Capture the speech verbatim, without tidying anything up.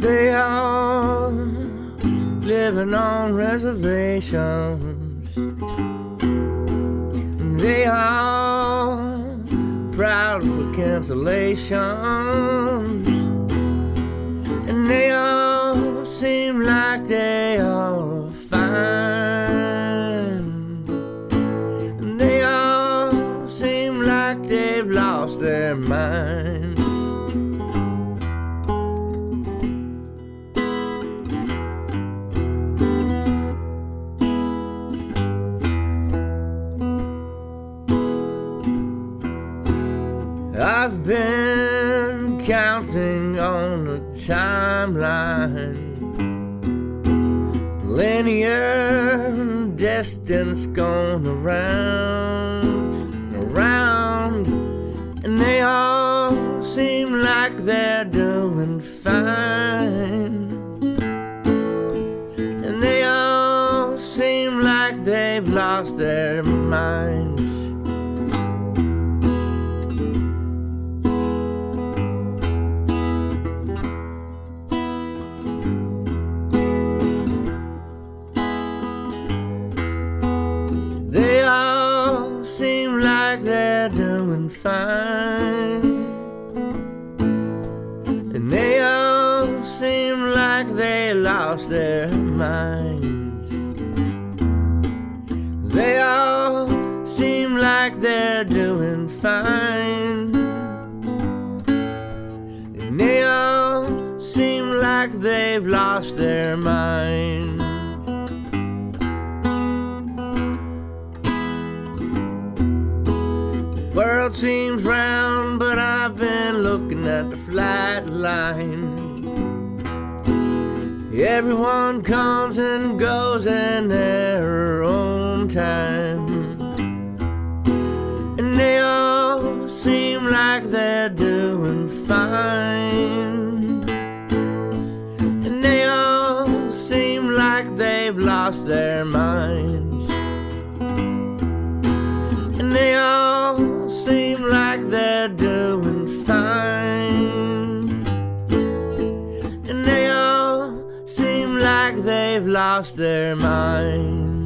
They all living on reservations. They all proud for cancellations. And they all seem like they are fine. And they all seem like they've lost their minds. I've been counting on the timeline. Linear distance going around and around. And they all seem like they're doing fine. And they all seem like they've lost their minds. They all seem like they're doing fine. And they all seem like they lost their minds. They all seem like they're doing fine. And they all seem like they've lost their minds. World seems round, but I've been looking at the flat line. Everyone comes and goes in their own time. And they all seem like they're doing fine. And they all seem like they've lost their minds. And they all seem like they're doing fine. And they all seem like they've lost their minds.